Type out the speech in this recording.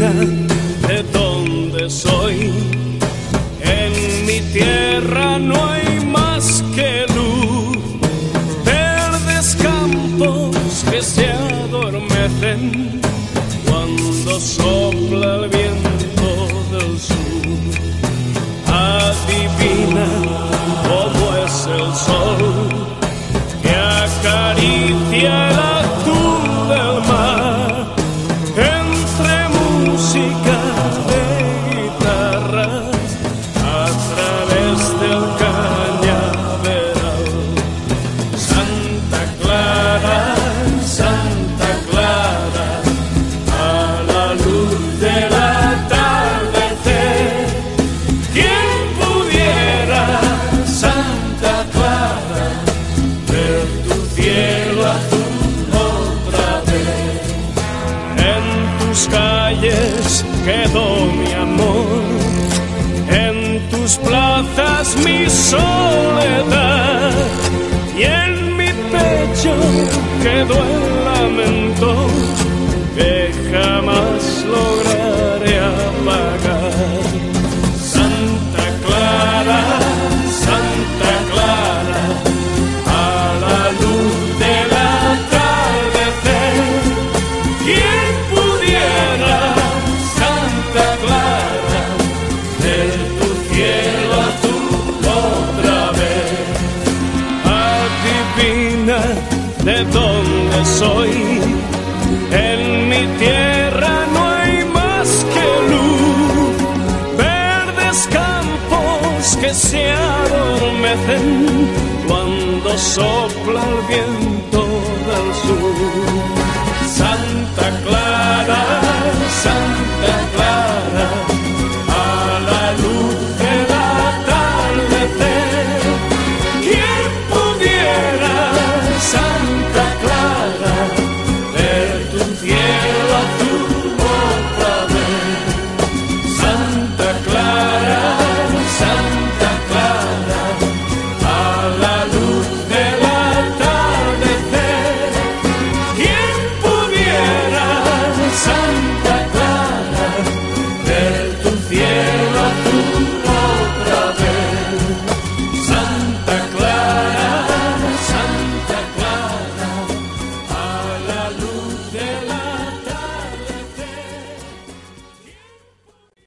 Adivina de dónde soy. En mi tierra no hay más que luz, verdes campos que se adormecen cuando sopla el viento del sur. Adivina cómo es el sol que acaricia el azul del mar, entre música de guitarras a través del cañaveral. Santa Clara, Santa Clara, a la luz del atardecer, ¿quién pudiera, Santa Clara, ver tu cielo azul otra vez? En tus calles quedó mi amor, en tus plazas mi soledad, y en mi pecho quedó el lamento que jamás lograré apagar. Santa Clara, Santa Clara, a la luz del atardecer, ¿quién pudiera, Santa Clara, ver tu cielo azul otra vez? Adivina de dónde soy. En mi tierra no hay más que luz, verdes campos que se adormecen cuando sopla el viento del sur. Santa Clara, Santa Clara, a la luz del atardecer, ¿quién pudiera, Santa Clara, ver tu cielo azul otra vez? Santa